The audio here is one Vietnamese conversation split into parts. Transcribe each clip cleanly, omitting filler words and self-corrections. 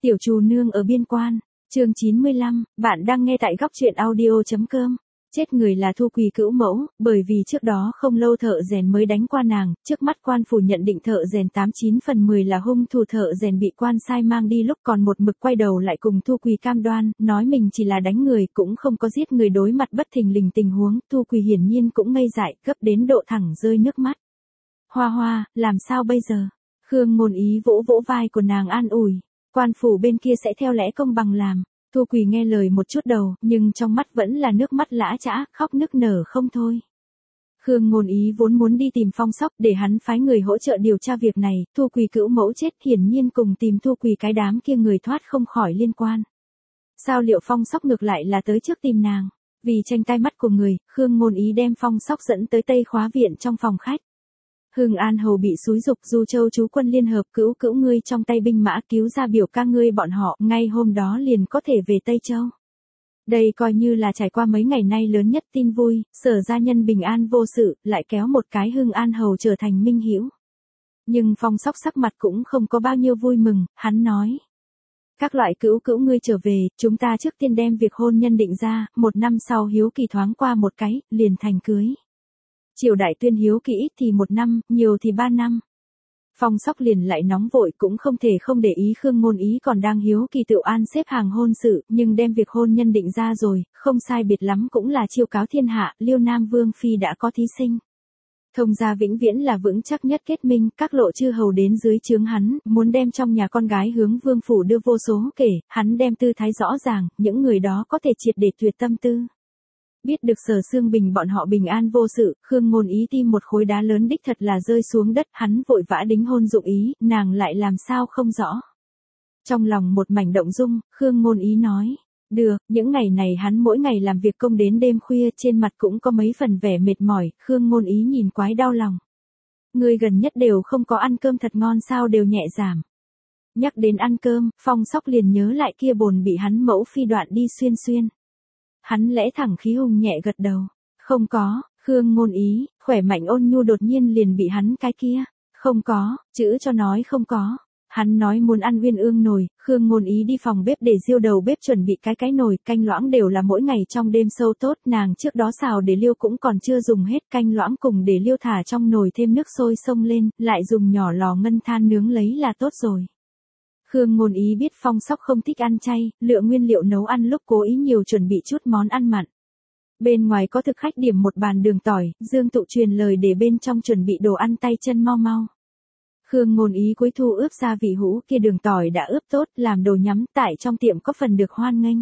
Tiểu Trù Nương ở biên quan, chương 95, bạn đang nghe tại góc truyện audio.com. Chết người là Thu Quỳ cữu mẫu, bởi vì trước đó không lâu thợ rèn mới đánh qua nàng, trước mắt quan phủ nhận định thợ rèn 89 phần 10 là hung thủ, thợ rèn bị quan sai mang đi lúc còn một mực quay đầu lại cùng Thu Quỳ cam đoan, nói mình chỉ là đánh người cũng không có giết người. Đối mặt bất thình lình tình huống, Thu Quỳ hiển nhiên cũng ngây dại, gấp đến độ thẳng rơi nước mắt. Hoa Hoa, làm sao bây giờ? Khương Ngôn Ý vỗ vỗ vai của nàng an ủi, quan phủ bên kia sẽ theo lẽ công bằng làm. Thu Quỳ nghe lời một chút đầu, nhưng trong mắt vẫn là nước mắt lã chã, khóc nức nở không thôi. Khương Ngôn Ý vốn muốn đi tìm Phong Sóc để hắn phái người hỗ trợ điều tra việc này, Thu Quỳ cữu mẫu chết hiển nhiên cùng tìm Thu Quỳ cái đám kia người thoát không khỏi liên quan. Sao liệu Phong Sóc ngược lại là tới trước tìm nàng? Vì tranh tai mắt của người, Khương Ngôn Ý đem Phong Sóc dẫn tới Tây Khóa viện trong phòng khách. Hưng An Hầu bị xúi dục Du Châu chú quân liên hợp cữu ngươi trong tay binh mã cứu ra biểu ca ngươi bọn họ, ngay hôm đó liền có thể về Tây Châu. Đây coi như là trải qua mấy ngày nay lớn nhất tin vui, Sở gia nhân bình an vô sự, lại kéo một cái Hưng An Hầu trở thành minh hữu. Nhưng Phong Sóc sắc mặt cũng không có bao nhiêu vui mừng, hắn nói. Các loại cữu ngươi trở về, chúng ta trước tiên đem việc hôn nhân định ra, 1 năm sau hiếu kỳ thoáng qua một cái, liền thành cưới. Triều đại tuyên hiếu kỳ ít thì 1 năm, nhiều thì 3 năm. Phong Sóc liền lại nóng vội cũng không thể không để ý Khương Ngôn Ý còn đang hiếu kỳ Tựu An xếp hàng hôn sự, nhưng đem việc hôn nhân định ra rồi, không sai biệt lắm cũng là chiêu cáo thiên hạ, Liêu Nam Vương Phi đã có thí sinh. Thông gia vĩnh viễn là vững chắc nhất kết minh, các lộ chư hầu đến dưới trướng hắn, muốn đem trong nhà con gái hướng vương phủ đưa vô số kể, hắn đem tư thái rõ ràng, những người đó có thể triệt để tuyệt tâm tư. Biết được Sở Xương Bình bọn họ bình an vô sự, Khương Ngôn Ý tim một khối đá lớn đích thật là rơi xuống đất, hắn vội vã đính hôn dụng ý, nàng lại làm sao không rõ. Trong lòng một mảnh động dung, Khương Ngôn Ý nói, được, những ngày này hắn mỗi ngày làm việc công đến đêm khuya, trên mặt cũng có mấy phần vẻ mệt mỏi, Khương Ngôn Ý nhìn quái đau lòng. Người gần nhất đều không có ăn cơm thật ngon sao, đều nhẹ giảm. Nhắc đến ăn cơm, Phong Sóc liền nhớ lại kia bồn bị hắn mẫu phi đoạn đi xuyên xuyên. Hắn lẽ thẳng khí hùng nhẹ gật đầu. Không có, Khương Ngôn Ý, khỏe mạnh ôn nhu đột nhiên liền bị hắn cái kia. Không có, chữ cho nói không có. Hắn nói muốn ăn uyên ương nồi, Khương Ngôn Ý đi phòng bếp để diêu đầu bếp chuẩn bị cái nồi, canh loãng đều là mỗi ngày trong đêm sâu tốt, nàng trước đó xào để liêu cũng còn chưa dùng hết, canh loãng cùng để liêu thả trong nồi thêm nước sôi xông lên, lại dùng nhỏ lò ngân than nướng lấy là tốt rồi. Khương Ngôn Ý biết Phong Sóc không thích ăn chay, lựa nguyên liệu nấu ăn lúc cố ý nhiều chuẩn bị chút món ăn mặn. Bên ngoài có thực khách điểm một bàn đường tỏi, Dương Tụ truyền lời để bên trong chuẩn bị đồ ăn tay chân mau mau. Khương Ngôn Ý cuối thu ướp gia vị hũ, kia đường tỏi đã ướp tốt, làm đồ nhắm, tại trong tiệm có phần được hoan nghênh.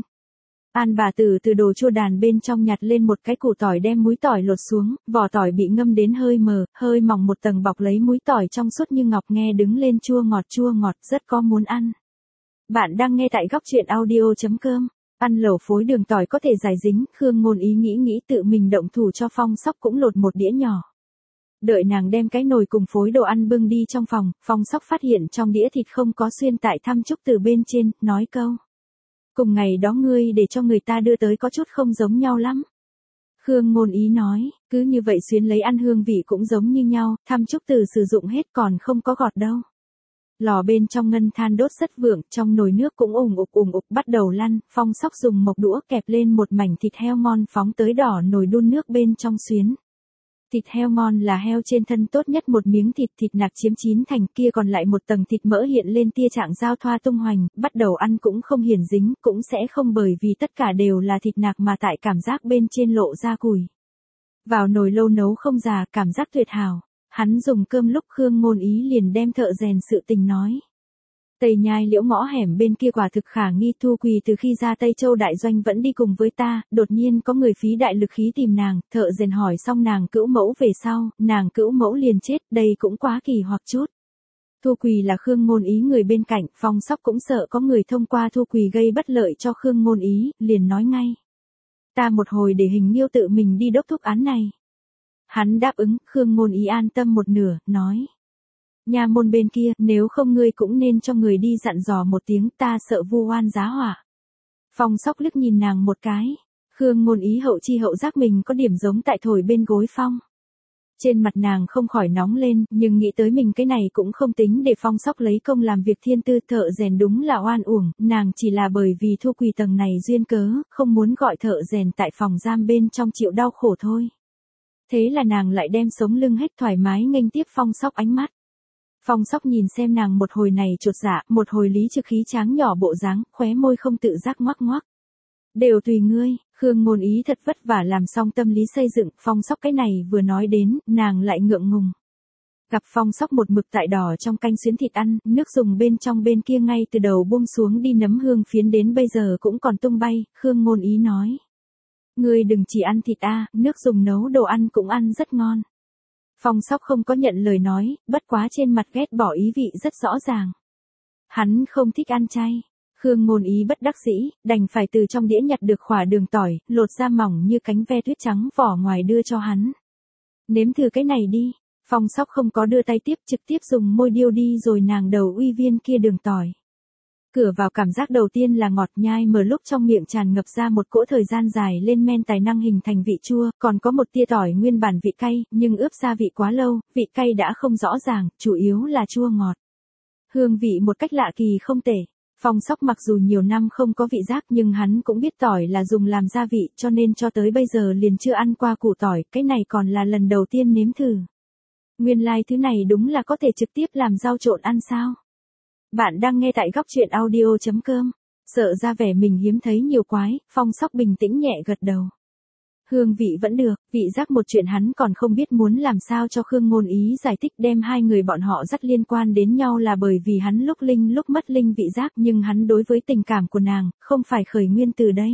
An bà tử từ đồ chua đàn bên trong nhặt lên một cái củ tỏi, đem múi tỏi lột xuống, vỏ tỏi bị ngâm đến hơi mờ, hơi mỏng một tầng bọc lấy múi tỏi trong suốt như ngọc, nghe đứng lên chua ngọt, rất có muốn ăn. Bạn đang nghe tại góc truyện audio.com. Ăn lẩu phối đường tỏi có thể giải dính, Khương Ngôn Ý nghĩ tự mình động thủ cho Phong Sóc cũng lột một đĩa nhỏ. Đợi nàng đem cái nồi cùng phối đồ ăn bưng đi trong phòng, Phong Sóc phát hiện trong đĩa thịt không có xuyên tại thăm trúc từ bên trên, nói câu. Cùng ngày đó ngươi để cho người ta đưa tới có chút không giống nhau lắm. Khương Ngôn Ý nói, cứ như vậy xuyến lấy ăn hương vị cũng giống như nhau, thăm trúc từ sử dụng hết còn không có gọt đâu. Lò bên trong ngân than đốt rất vượng, trong nồi nước cũng ùng ục bắt đầu lăn, Phong Sóc dùng mộc đũa kẹp lên một mảnh thịt heo ngon phóng tới đỏ nồi đun nước bên trong xuyến. Thịt heo ngon là heo trên thân tốt nhất, một miếng thịt nạc chiếm 9 thành, kia còn lại một tầng thịt mỡ hiện lên tia trạng giao thoa tung hoành, bắt đầu ăn cũng không hiển dính, cũng sẽ không bởi vì tất cả đều là thịt nạc mà tại cảm giác bên trên lộ ra cùi. Vào nồi lâu nấu không già, cảm giác tuyệt hảo. Hắn dùng cơm lúc Khương Ngôn Ý liền đem thợ rèn sự tình nói. Tây Nhai Liễu ngõ hẻm bên kia quả thực khả nghi, Thu Quỳ từ khi ra Tây Châu đại doanh vẫn đi cùng với ta, đột nhiên có người phí đại lực khí tìm nàng, thợ rèn hỏi xong nàng cữu mẫu về sau, nàng cữu mẫu liền chết, đây cũng quá kỳ hoặc chút. Thu Quỳ là Khương Ngôn Ý người bên cạnh, Phong Sóc cũng sợ có người thông qua Thu Quỳ gây bất lợi cho Khương Ngôn Ý, liền nói ngay. Ta một hồi để Hình Nghiêu tự mình đi đốc thúc án này. Hắn đáp ứng, Khương Ngôn Ý an tâm một nửa, nói. Nha môn bên kia, nếu không ngươi cũng nên cho người đi dặn dò một tiếng, ta sợ vu oan giá họa. Phong Sóc liếc nhìn nàng một cái. Khương Ngôn Ý hậu chi hậu giác mình có điểm giống tại thổi bên gối phong. Trên mặt nàng không khỏi nóng lên, nhưng nghĩ tới mình cái này cũng không tính để Phong Sóc lấy công làm việc thiên tư, thợ rèn đúng là oan uổng, nàng chỉ là bởi vì Thu Quỳ tầng này duyên cớ, không muốn gọi thợ rèn tại phòng giam bên trong chịu đau khổ thôi. Thế là nàng lại đem sống lưng hết thoải mái nghênh tiếp Phong Sóc ánh mắt. Phong Sóc nhìn xem nàng một hồi này chột dạ, một hồi lý trực khí tráng nhỏ bộ dáng, khóe môi không tự giác ngoắc ngoắc. Đều tùy ngươi, Khương Ngôn Ý thật vất vả làm xong tâm lý xây dựng, Phong Sóc cái này vừa nói đến, nàng lại ngượng ngùng. Gặp Phong Sóc một mực tại đỏ trong canh xuyến thịt ăn, nước dùng bên trong bên kia ngay từ đầu buông xuống đi nấm hương phiến đến bây giờ cũng còn tung bay, Khương Ngôn Ý nói. Ngươi đừng chỉ ăn thịt nước dùng nấu đồ ăn cũng ăn rất ngon. Phong Sóc không có nhận lời nói, bất quá trên mặt ghét bỏ ý vị rất rõ ràng. Hắn không thích ăn chay. Khương Ngôn Ý bất đắc dĩ, đành phải từ trong đĩa nhặt được khỏa đường tỏi, lột ra mỏng như cánh ve tuyết trắng vỏ ngoài đưa cho hắn. Nếm thử cái này đi. Phong Sóc không có đưa tay tiếp, trực tiếp dùng môi điêu đi rồi nàng đầu uy viên kia đường tỏi. Cửa vào cảm giác đầu tiên là ngọt nhai mở lúc trong miệng tràn ngập ra một cỗ thời gian dài lên men tài năng hình thành vị chua, còn có một tia tỏi nguyên bản vị cay, nhưng ướp gia vị quá lâu, vị cay đã không rõ ràng, chủ yếu là chua ngọt. Hương vị một cách lạ kỳ không tệ. Phong Sóc mặc dù nhiều năm không có vị giác nhưng hắn cũng biết tỏi là dùng làm gia vị cho nên cho tới bây giờ liền chưa ăn qua củ tỏi, cái này còn là lần đầu tiên nếm thử. Nguyên lai thứ này đúng là có thể trực tiếp làm rau trộn ăn sao? Bạn đang nghe tại góc truyện audio.com. Sợ ra vẻ mình hiếm thấy nhiều quái, Phong Sóc bình tĩnh nhẹ gật đầu. Hương vị vẫn được, vị giác một chuyện hắn còn không biết muốn làm sao cho Khương Ngôn Ý giải thích đem hai người bọn họ rất liên quan đến nhau là bởi vì hắn lúc linh lúc mất linh vị giác nhưng hắn đối với tình cảm của nàng, không phải khởi nguyên từ đây.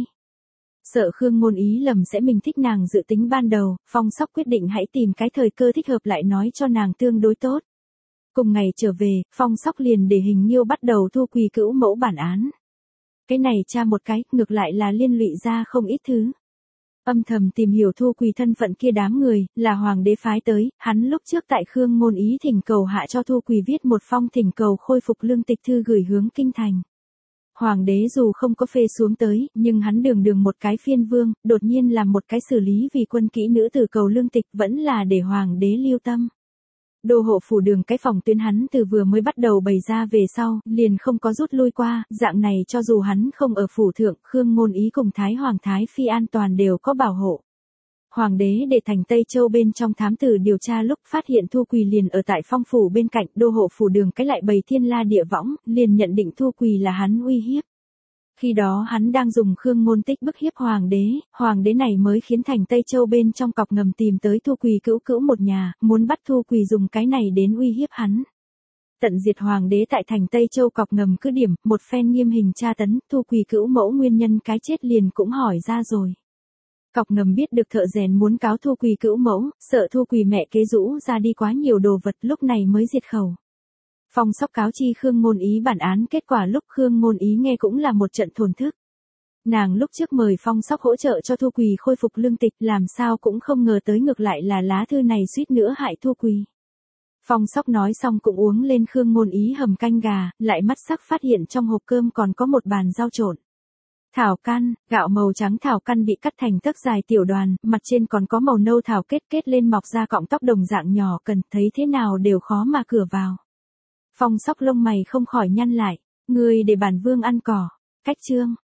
Sợ Khương Ngôn Ý lầm sẽ mình thích nàng dự tính ban đầu, Phong Sóc quyết định hãy tìm cái thời cơ thích hợp lại nói cho nàng tương đối tốt. Cùng ngày trở về, Phong Sóc liền để Hình Nhiêu bắt đầu thu Quỳ Cữu mẫu bản án. Cái này tra một cái, ngược lại là liên lụy ra không ít thứ. Âm thầm tìm hiểu Thu Quỳ thân phận kia đám người, là hoàng đế phái tới, hắn lúc trước tại Khương Ngôn Ý thỉnh cầu hạ cho Thu Quỳ viết một phong thỉnh cầu khôi phục lương tịch thư gửi hướng kinh thành. Hoàng đế dù không có phê xuống tới, nhưng hắn đường một cái phiên vương, đột nhiên làm một cái xử lý vì quân kỹ nữ từ cầu lương tịch vẫn là để hoàng đế lưu tâm. Đô hộ phủ đường cái phòng tuyến hắn từ vừa mới bắt đầu bày ra về sau, liền không có rút lui qua, dạng này cho dù hắn không ở phủ thượng, Khương Ngôn Ý cùng Thái Hoàng Thái Phi an toàn đều có bảo hộ. Hoàng đế để thành Tây Châu bên trong thám tử điều tra lúc phát hiện Thu Quỳ liền ở tại phong phủ bên cạnh, đô hộ phủ đường cái lại bày thiên la địa võng, liền nhận định Thu Quỳ là hắn uy hiếp. Khi đó hắn đang dùng Khương Ngôn Tích bức hiếp hoàng đế này mới khiến thành Tây Châu bên trong cọc ngầm tìm tới Thu Quỳ Cữu một nhà, muốn bắt Thu Quỳ dùng cái này đến uy hiếp hắn. Tận diệt hoàng đế tại thành Tây Châu cọc ngầm cứ điểm, một phen nghiêm hình tra tấn, Thu Quỳ Cữu mẫu nguyên nhân cái chết liền cũng hỏi ra rồi. Cọc ngầm biết được thợ rèn muốn cáo Thu Quỳ Cữu mẫu, sợ Thu Quỳ mẹ kế rũ ra đi quá nhiều đồ vật lúc này mới diệt khẩu. Phong Sóc cáo chi Khương Ngôn Ý bản án kết quả lúc Khương Ngôn Ý nghe cũng là một trận thổn thức. Nàng lúc trước mời Phong Sóc hỗ trợ cho Thu Quỳ khôi phục lương tịch làm sao cũng không ngờ tới ngược lại là lá thư này suýt nữa hại Thu Quỳ. Phong Sóc nói xong cũng uống lên Khương Ngôn Ý hầm canh gà, lại mắt sắc phát hiện trong hộp cơm còn có một bàn rau trộn. Thảo căn, gạo màu trắng thảo căn bị cắt thành tấc dài tiểu đoàn, mặt trên còn có màu nâu thảo kết lên mọc ra cọng tóc đồng dạng nhỏ cần thấy thế nào đều khó mà cửa vào. Phong Sóc lông mày không khỏi nhăn lại, ngươi để bản vương ăn cỏ, cách chương.